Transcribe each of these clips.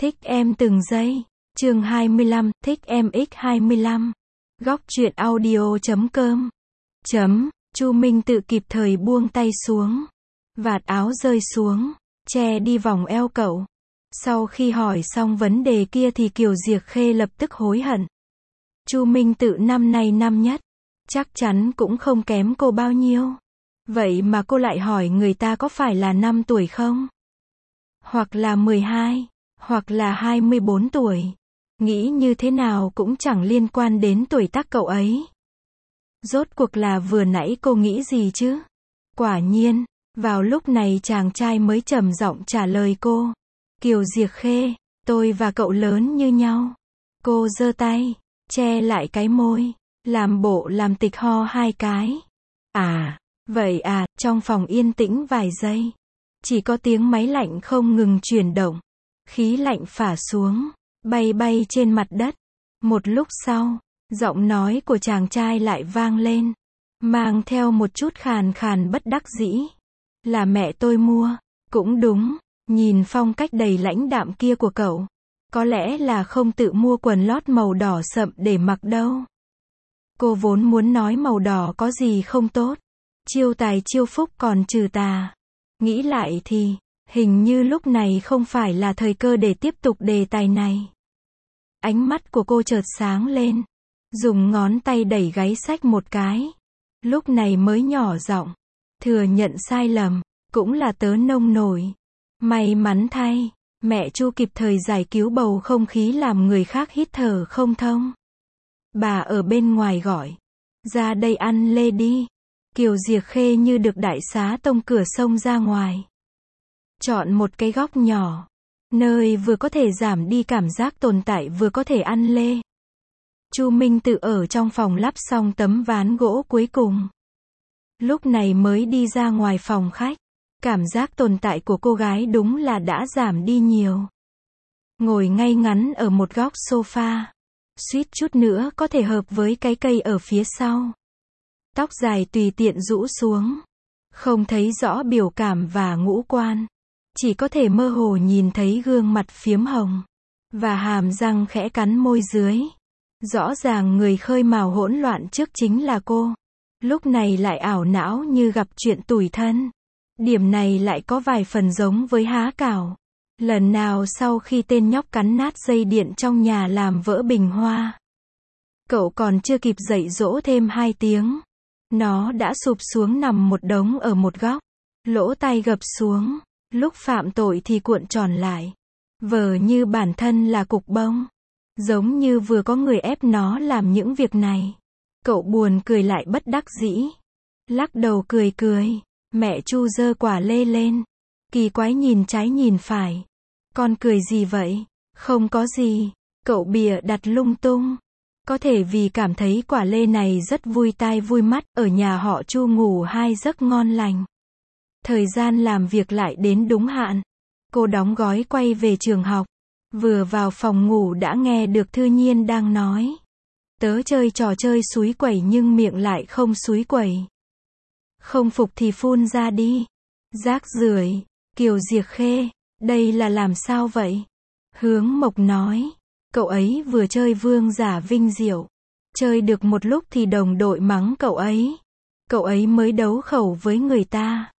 Thích em từng giây. Chương 25, thích em x25. Góc truyện audio.com. Chu Minh Tự kịp thời buông tay xuống. Vạt áo rơi xuống, che đi vòng eo cậu. Sau khi hỏi xong vấn đề kia thì Kiều Diệc Khê lập tức hối hận. Chu Minh Tự năm nay năm nhất, chắc chắn cũng không kém cô bao nhiêu. Vậy mà cô lại hỏi người ta có phải là 5 tuổi không? Hoặc là 12, hoặc là 24 tuổi. Nghĩ như thế nào cũng chẳng liên quan đến tuổi tác cậu ấy. Rốt cuộc là vừa nãy cô nghĩ gì chứ? Quả nhiên, vào lúc này chàng trai mới trầm giọng trả lời cô. Kiều Diệc Khê, tôi và cậu lớn như nhau. Cô giơ tay, che lại cái môi, làm bộ làm tịch ho 2 cái. À, vậy à, trong phòng yên tĩnh vài giây. Chỉ có tiếng máy lạnh không ngừng chuyển động. Khí lạnh phả xuống, bay bay trên mặt đất. Một lúc sau, giọng nói của chàng trai lại vang lên, mang theo một chút khàn khàn bất đắc dĩ. Là mẹ tôi mua. Cũng đúng, nhìn phong cách đầy lãnh đạm kia của cậu. Có lẽ là không tự mua quần lót màu đỏ sậm để mặc đâu. Cô vốn muốn nói màu đỏ có gì không tốt. Chiêu tài chiêu phúc còn trừ tà. Nghĩ lại thì, hình như lúc này không phải là thời cơ để tiếp tục đề tài này. Ánh mắt của cô chợt sáng lên. Dùng ngón tay đẩy gáy xách một cái. Lúc này mới nhỏ giọng. Thừa nhận sai lầm, cũng là tớ nông nổi. May mắn thay, mẹ Chu kịp thời giải cứu bầu không khí làm người khác hít thở không thông. Bà ở bên ngoài gọi. Ra đây ăn lê đi. Kiều Diệc Khê như được đại xá tông cửa sông ra ngoài. Chọn một cái góc nhỏ, nơi vừa có thể giảm đi cảm giác tồn tại vừa có thể ăn lê. Chu Minh Tự ở trong phòng lắp xong tấm ván gỗ cuối cùng. Lúc này mới đi ra ngoài phòng khách. Cảm giác tồn tại của cô gái đúng là đã giảm đi nhiều. Ngồi ngay ngắn ở một góc sofa. Suýt chút nữa có thể hợp với cái cây ở phía sau. Tóc dài tùy tiện rũ xuống. Không thấy rõ biểu cảm và ngũ quan. Chỉ có thể mơ hồ nhìn thấy gương mặt phiếm hồng. Và hàm răng khẽ cắn môi dưới. Rõ ràng người khơi mào hỗn loạn trước chính là cô. Lúc này lại ảo não như gặp chuyện tủi thân. Điểm này lại có vài phần giống với há cảo. Lần nào sau khi tên nhóc cắn nát dây điện trong nhà làm vỡ bình hoa. Cậu còn chưa kịp dạy dỗ thêm 2 tiếng. Nó đã sụp xuống nằm một đống ở một góc. Lỗ tai gập xuống. Lúc phạm tội thì cuộn tròn lại. Vờ như bản thân là cục bông. Giống như vừa có người ép nó làm những việc này. Cậu buồn cười lại bất đắc dĩ. Lắc đầu cười cười. Mẹ Chu giơ quả lê lên. Kỳ quái nhìn trái nhìn phải. Con cười gì vậy? Không có gì. Cậu bịa đặt lung tung. Có thể vì cảm thấy quả lê này rất vui tai vui mắt. Ở nhà họ Chu ngủ 2 giấc ngon lành. Thời gian làm việc lại đến đúng hạn. Cô đóng gói quay về trường học. Vừa vào phòng ngủ đã nghe được Thư Nhiên đang nói. Tớ chơi trò chơi xúi quẩy nhưng miệng lại không xúi quẩy. Không phục thì phun ra đi. Rác rưởi. Kiều Diệc Khê, đây là làm sao vậy? Hướng Mộc nói. Cậu ấy vừa chơi vương giả vinh diệu. Chơi được một lúc thì đồng đội mắng cậu ấy. Cậu ấy mới đấu khẩu với người ta.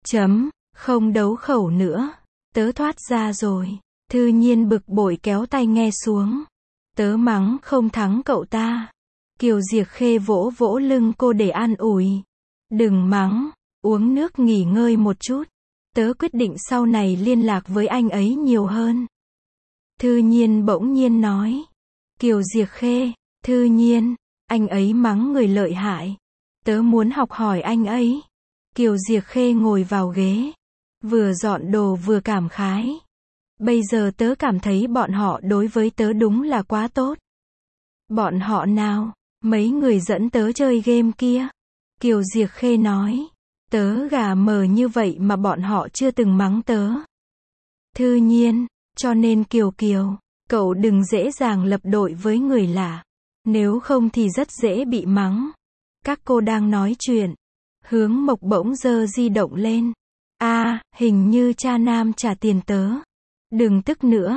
Không đấu khẩu nữa. Tớ thoát ra rồi. Thư Nhiên bực bội kéo tay nghe xuống. Tớ mắng không thắng cậu ta. Kiều Diệc Khê vỗ vỗ lưng cô để an ủi. Đừng mắng, uống nước nghỉ ngơi một chút. Tớ quyết định sau này liên lạc với anh ấy nhiều hơn. Thư Nhiên bỗng nhiên nói. Kiều Diệc Khê, Thư Nhiên, anh ấy mắng người lợi hại. Tớ muốn học hỏi anh ấy. Kiều Diệc Khê ngồi vào ghế. Vừa dọn đồ vừa cảm khái. Bây giờ tớ cảm thấy bọn họ đối với tớ đúng là quá tốt. Bọn họ nào? Mấy người dẫn tớ chơi game kia. Kiều Diệc Khê nói. Tớ gà mờ như vậy mà bọn họ chưa từng mắng tớ. Thư Nhiên, cho nên Kiều Kiều, cậu đừng dễ dàng lập đội với người lạ. Nếu không thì rất dễ bị mắng. Các cô đang nói chuyện. Hướng Mộc bỗng giơ di động lên. Hình như cha Nam trả tiền tớ. Đừng tức nữa.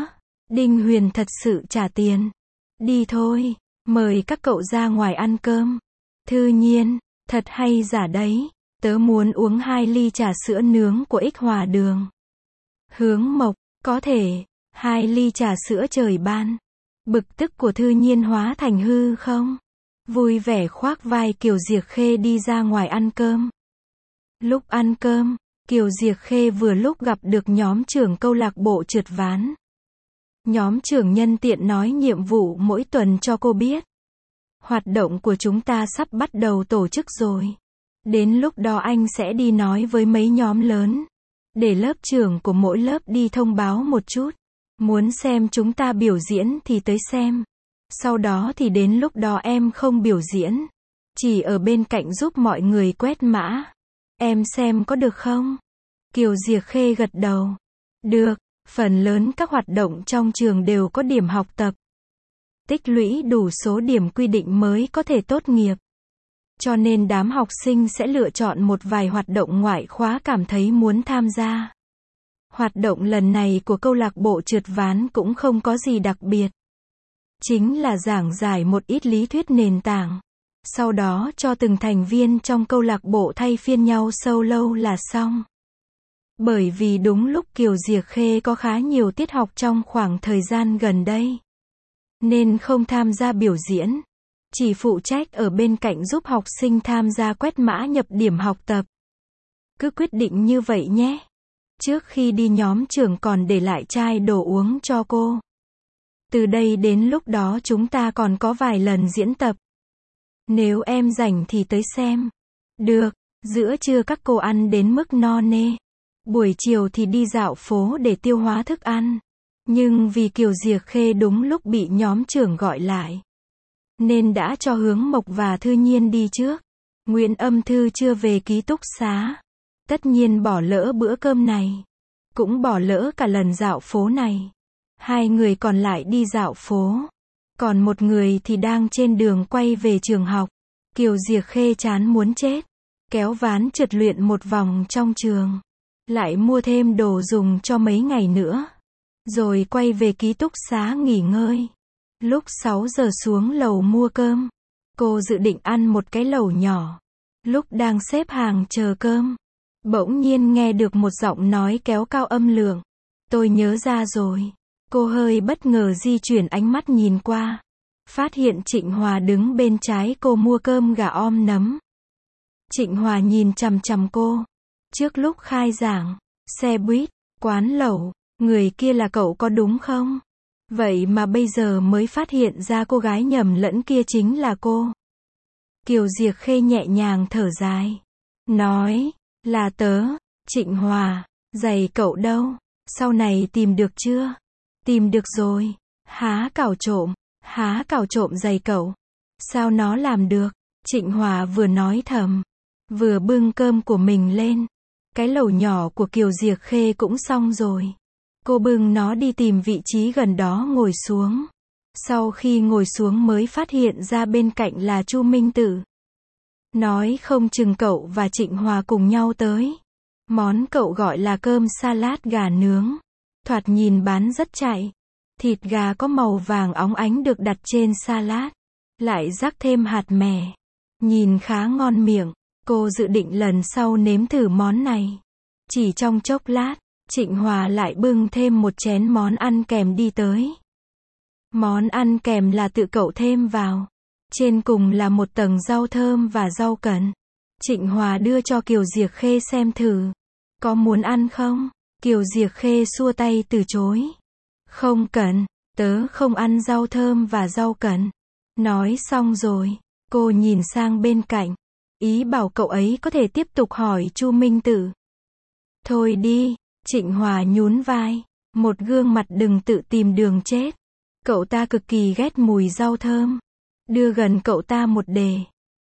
Đinh Huyền thật sự trả tiền. Đi thôi, mời các cậu ra ngoài ăn cơm. Thư Nhiên, thật hay giả đấy, tớ muốn uống 2 ly trà sữa nướng của Ích Hòa Đường. Hướng Mộc, có thể, 2 ly trà sữa trời ban. Bực tức của Thư Nhiên hóa thành hư không? Vui vẻ khoác vai Kiều Diệc Khê đi ra ngoài ăn cơm. Lúc ăn cơm, Kiều Diệc Khê vừa lúc gặp được nhóm trưởng câu lạc bộ trượt ván. Nhóm trưởng nhân tiện nói nhiệm vụ mỗi tuần cho cô biết. Hoạt động của chúng ta sắp bắt đầu tổ chức rồi. Đến lúc đó anh sẽ đi nói với mấy nhóm lớn. Để lớp trưởng của mỗi lớp đi thông báo một chút. Muốn xem chúng ta biểu diễn thì tới xem. Sau đó thì đến lúc đó em không biểu diễn. Chỉ ở bên cạnh giúp mọi người quét mã. Em xem có được không? Kiều Diệc Khê gật đầu. Được, phần lớn các hoạt động trong trường đều có điểm học tập. Tích lũy đủ số điểm quy định mới có thể tốt nghiệp. Cho nên đám học sinh sẽ lựa chọn một vài hoạt động ngoại khóa cảm thấy muốn tham gia. Hoạt động lần này của câu lạc bộ trượt ván cũng không có gì đặc biệt. Chính là giảng giải một ít lý thuyết nền tảng. Sau đó cho từng thành viên trong câu lạc bộ thay phiên nhau solo là xong. Bởi vì đúng lúc Kiều Diệc Khê có khá nhiều tiết học trong khoảng thời gian gần đây. Nên không tham gia biểu diễn. Chỉ phụ trách ở bên cạnh giúp học sinh tham gia quét mã nhập điểm học tập. Cứ quyết định như vậy nhé. Trước khi đi nhóm trưởng còn để lại chai đồ uống cho cô. Từ đây đến lúc đó chúng ta còn có vài lần diễn tập. Nếu em rảnh thì tới xem. Được, giữa trưa các cô ăn đến mức no nê. Buổi chiều thì đi dạo phố để tiêu hóa thức ăn. Nhưng vì Kiều Diệc Khê đúng lúc bị nhóm trưởng gọi lại. Nên đã cho Hướng Mộc và Thư Nhiên đi trước. Nguyễn Âm Thư chưa về ký túc xá. Tất nhiên bỏ lỡ bữa cơm này. Cũng bỏ lỡ cả lần dạo phố này. 2 người còn lại đi dạo phố. Còn một người thì đang trên đường quay về trường học. Kiều Diệc Khê chán muốn chết. Kéo ván trượt luyện một vòng trong trường. Lại mua thêm đồ dùng cho mấy ngày nữa. Rồi quay về ký túc xá nghỉ ngơi. Lúc 6 giờ xuống lầu mua cơm. Cô dự định ăn một cái lẩu nhỏ. Lúc đang xếp hàng chờ cơm. Bỗng nhiên nghe được một giọng nói kéo cao âm lượng. Tôi nhớ ra rồi. Cô hơi bất ngờ di chuyển ánh mắt nhìn qua. Phát hiện Trịnh Hòa đứng bên trái cô mua cơm gà om nấm. Trịnh Hòa nhìn chằm chằm cô. Trước lúc khai giảng, xe buýt, quán lẩu, người kia là cậu có đúng không? Vậy mà bây giờ mới phát hiện ra cô gái nhầm lẫn kia chính là cô. Kiều Diệc Khê nhẹ nhàng thở dài. Nói, là tớ, Trịnh Hòa, giày cậu đâu? Sau này tìm được chưa? Tìm được rồi. Há cào trộm giày cậu. Sao nó làm được? Trịnh Hòa vừa nói thầm, vừa bưng cơm của mình lên. Cái lẩu nhỏ của Kiều Diệc Khê cũng xong rồi. Cô bưng nó đi tìm vị trí gần đó ngồi xuống. Sau khi ngồi xuống mới phát hiện ra bên cạnh là Chu Minh Tự. Nói không chừng cậu và Trịnh Hòa cùng nhau tới. Món cậu gọi là cơm salad gà nướng. Thoạt nhìn bán rất chạy. Thịt gà có màu vàng óng ánh được đặt trên salad. Lại rắc thêm hạt mè. Nhìn khá ngon miệng. Cô dự định lần sau nếm thử món này. Chỉ trong chốc lát, Trịnh Hòa lại bưng thêm một chén món ăn kèm đi tới. Món ăn kèm là tự cậu thêm vào. Trên cùng là một tầng rau thơm và rau cần. Trịnh Hòa đưa cho Kiều Diệc Khê xem thử. Có muốn ăn không? Kiều Diệc Khê xua tay từ chối. Không cần, tớ không ăn rau thơm và rau cần. Nói xong rồi, cô nhìn sang bên cạnh. Ý bảo cậu ấy có thể tiếp tục hỏi Chu Minh Tự. Thôi đi, Trịnh Hòa nhún vai. Một gương mặt đừng tự tìm đường chết. Cậu ta cực kỳ ghét mùi rau thơm. Đưa gần cậu ta một đề.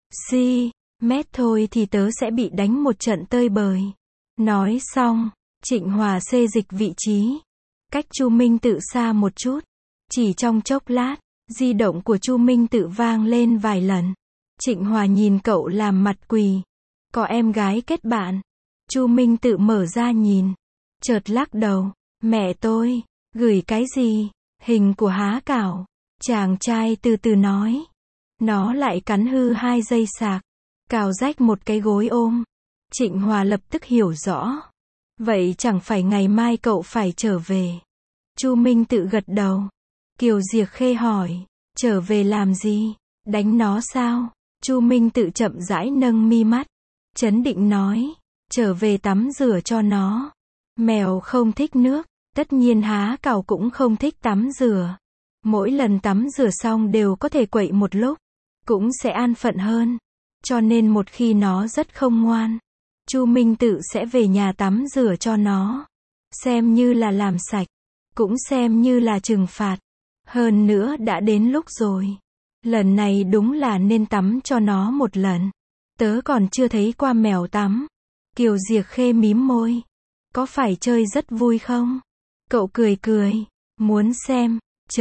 Mét thôi thì tớ sẽ bị đánh một trận tơi bời. Nói xong, Trịnh Hòa xê dịch vị trí. Cách Chu Minh Tự xa một chút. Chỉ trong chốc lát, di động của Chu Minh Tự vang lên vài lần. Trịnh Hòa nhìn cậu làm mặt quỳ. Có em gái kết bạn. Chu Minh Tự mở ra nhìn. Chợt lắc đầu. Mẹ tôi, gửi cái gì? Hình của há cảo. Chàng trai từ từ nói. Nó lại cắn hư 2 dây sạc. Cào rách một cái gối ôm. Trịnh Hòa lập tức hiểu rõ. Vậy chẳng phải ngày mai cậu phải trở về. Chu Minh Tự gật đầu. Kiều Diệc Khê hỏi. Trở về làm gì? Đánh nó sao? Chu Minh Tự chậm rãi nâng mi mắt. Trấn định nói. Trở về tắm rửa cho nó. Mèo không thích nước. Tất nhiên há cảo cũng không thích tắm rửa. Mỗi lần tắm rửa xong đều có thể quậy một lúc. Cũng sẽ an phận hơn. Cho nên một khi nó rất không ngoan, Chu Minh Tự sẽ về nhà tắm rửa cho nó. Xem như là làm sạch. Cũng xem như là trừng phạt. Hơn nữa đã đến lúc rồi. Lần này đúng là nên tắm cho nó một lần. Tớ còn chưa thấy qua mèo tắm. Kiều Diệc Khê mím môi. Có phải chơi rất vui không? Cậu cười cười. Muốn xem.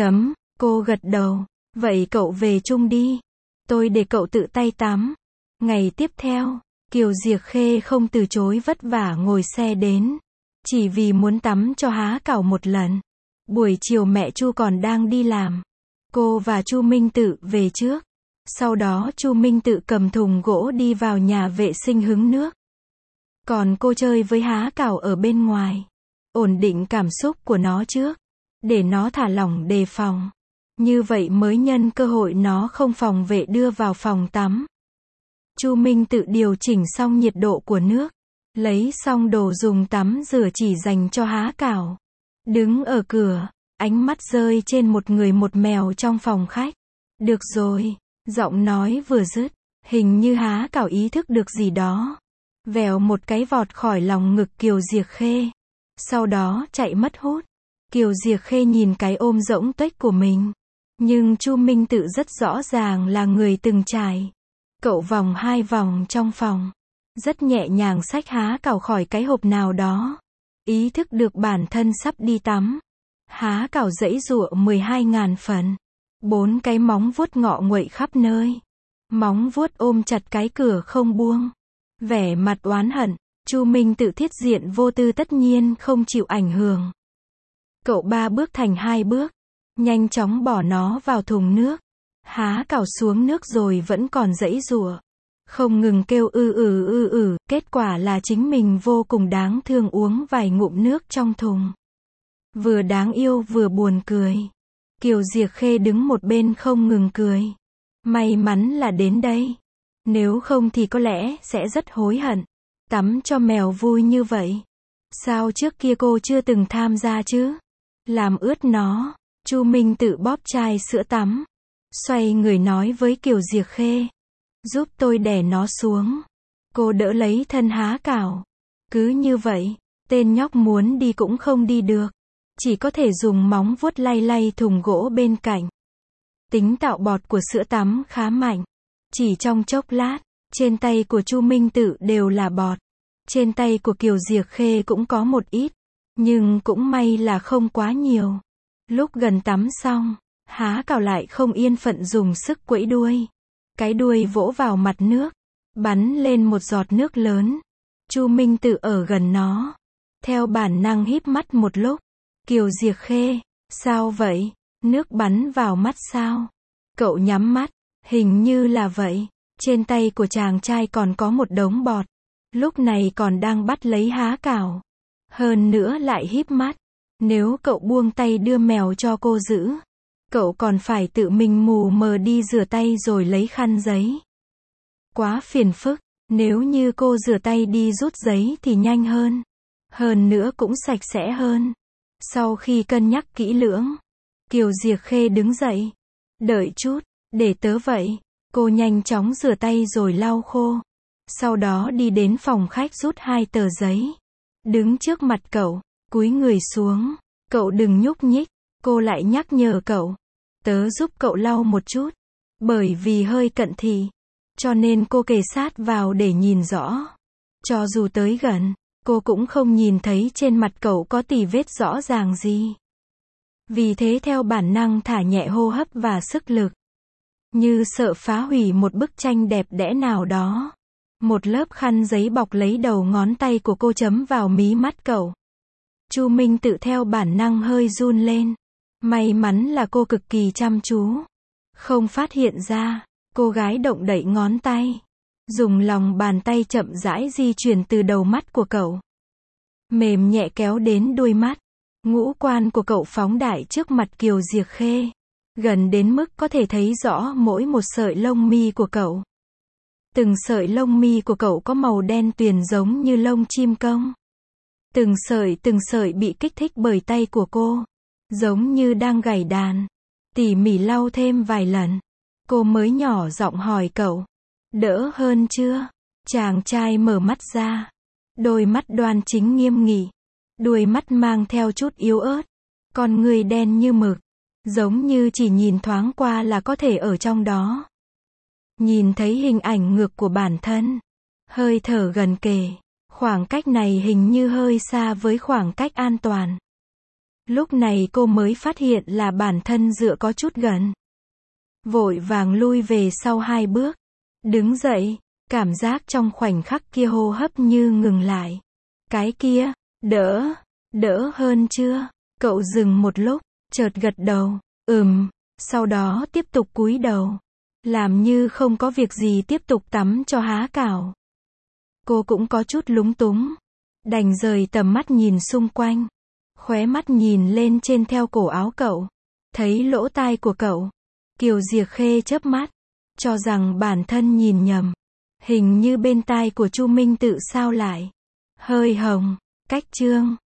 Cô gật đầu. Vậy cậu về chung đi. Tôi để cậu tự tay tắm. Ngày tiếp theo, Kiều Diệc Khê không từ chối vất vả ngồi xe đến. Chỉ vì muốn tắm cho há cảo một lần. Buổi chiều mẹ Chu còn đang đi làm. Cô và Chu Minh Tự về trước. Sau đó Chu Minh Tự cầm thùng gỗ đi vào nhà vệ sinh hứng nước. Còn cô chơi với há cảo ở bên ngoài. Ổn định cảm xúc của nó trước. Để nó thả lỏng đề phòng. Như vậy mới nhân cơ hội nó không phòng vệ đưa vào phòng tắm. Chu Minh Tự điều chỉnh xong nhiệt độ của nước. Lấy xong đồ dùng tắm rửa chỉ dành cho há cảo. Đứng ở cửa, ánh mắt rơi trên một người một mèo trong phòng khách. Được rồi, giọng nói vừa dứt, hình như há cảo ý thức được gì đó. Vèo một cái vọt khỏi lòng ngực Kiều Diệc Khê. Sau đó chạy mất hút. Kiều Diệc Khê nhìn cái ôm rỗng tuếch của mình. Nhưng Chu Minh Tự rất rõ ràng là người từng trải. Cậu vòng 2 vòng trong phòng. Rất nhẹ nhàng xách há cảo khỏi cái hộp nào đó. Ý thức được bản thân sắp đi tắm. Há cảo giãy giụa 12.000 phần. 4 cái móng vuốt ngọ nguậy khắp nơi. Móng vuốt ôm chặt cái cửa không buông. Vẻ mặt oán hận. Chu Minh Tự thiết diện vô tư tất nhiên không chịu ảnh hưởng. Cậu 3 bước thành 2 bước. Nhanh chóng bỏ nó vào thùng nước. Há cảo xuống nước rồi vẫn còn giãy giụa. Không ngừng kêu kết quả là chính mình vô cùng đáng thương uống vài ngụm nước trong thùng. Vừa đáng yêu vừa buồn cười. Kiều Diệc Khê đứng một bên không ngừng cười. May mắn là đến đây. Nếu không thì có lẽ sẽ rất hối hận. Tắm cho mèo vui như vậy. Sao trước kia cô chưa từng tham gia chứ? Làm ướt nó. Chu Minh Tự bóp chai sữa tắm. Xoay người nói với Kiều Diệc Khê. Giúp tôi đè nó xuống. Cô đỡ lấy thân há cảo. Cứ như vậy, tên nhóc muốn đi cũng không đi được. Chỉ có thể dùng móng vuốt lay lay thùng gỗ bên cạnh. Tính tạo bọt của sữa tắm khá mạnh. Chỉ trong chốc lát, trên tay của Chu Minh Tự đều là bọt. Trên tay của Kiều Diệc Khê cũng có một ít. Nhưng cũng may là không quá nhiều. Lúc gần tắm xong, há cảo lại không yên phận dùng sức quẫy đuôi. Cái đuôi vỗ vào mặt nước. Bắn lên một giọt nước lớn. Chu Minh Tự ở gần nó. Theo bản năng híp mắt một lúc. Kiều Diệc Khê, sao vậy? Nước bắn vào mắt sao? Cậu nhắm mắt. Hình như là vậy. Trên tay của chàng trai còn có một đống bọt. Lúc này còn đang bắt lấy há cảo. Hơn nữa lại híp mắt. Nếu cậu buông tay đưa mèo cho cô giữ, cậu còn phải tự mình mù mờ đi rửa tay rồi lấy khăn giấy. Quá phiền phức. Nếu như cô rửa tay đi rút giấy thì nhanh hơn. Hơn nữa cũng sạch sẽ hơn. Sau khi cân nhắc kỹ lưỡng, Kiều Diệc Khê đứng dậy. Đợi chút, để tớ vậy. Cô nhanh chóng rửa tay rồi lau khô. Sau đó đi đến phòng khách rút 2 tờ giấy. Đứng trước mặt cậu, cúi người xuống. Cậu đừng nhúc nhích. Cô lại nhắc nhở cậu. Tớ giúp cậu lau một chút. Bởi vì hơi cận thị, cho nên cô kề sát vào để nhìn rõ. Cho dù tới gần, cô cũng không nhìn thấy trên mặt cậu có tì vết rõ ràng gì. Vì thế theo bản năng thả nhẹ hô hấp và sức lực. Như sợ phá hủy một bức tranh đẹp đẽ nào đó. Một lớp khăn giấy bọc lấy đầu ngón tay của cô chấm vào mí mắt cậu. Chu Minh Tự theo bản năng hơi run lên. May mắn là cô cực kỳ chăm chú. Không phát hiện ra. Cô gái động đậy ngón tay. Dùng lòng bàn tay chậm rãi di chuyển từ đầu mắt của cậu. Mềm nhẹ kéo đến đuôi mắt. Ngũ quan của cậu phóng đại trước mặt Kiều Diệc Khê. Gần đến mức có thể thấy rõ mỗi một sợi lông mi của cậu. Từng sợi lông mi của cậu có màu đen tuyền giống như lông chim công. Từng sợi bị kích thích bởi tay của cô. Giống như đang gảy đàn. Tỉ mỉ lau thêm vài lần. Cô mới nhỏ giọng hỏi cậu. Đỡ hơn chưa? Chàng trai mở mắt ra. Đôi mắt đoan chính nghiêm nghị. Đuôi mắt mang theo chút yếu ớt. Con người đen như mực. Giống như chỉ nhìn thoáng qua là có thể ở trong đó. Nhìn thấy hình ảnh ngược của bản thân. Hơi thở gần kề. Khoảng cách này hình như hơi xa với khoảng cách an toàn. Lúc này cô mới phát hiện là bản thân dựa có chút gần. Vội vàng lui về sau 2 bước. Đứng dậy. Cảm giác trong khoảnh khắc kia hô hấp như ngừng lại. Cái kia, đỡ hơn chưa? Cậu dừng một lúc, chợt gật đầu, sau đó tiếp tục cúi đầu. Làm như không có việc gì tiếp tục tắm cho há cảo. Cô cũng có chút lúng túng. Đành rời tầm mắt nhìn xung quanh. Khóe mắt nhìn lên trên theo cổ áo cậu. Thấy lỗ tai của cậu. Kiều Diệc Khê chớp mắt. Cho rằng bản thân nhìn nhầm. Hình như bên tai của Chu Minh Tự sao lại hơi hồng. Cách chương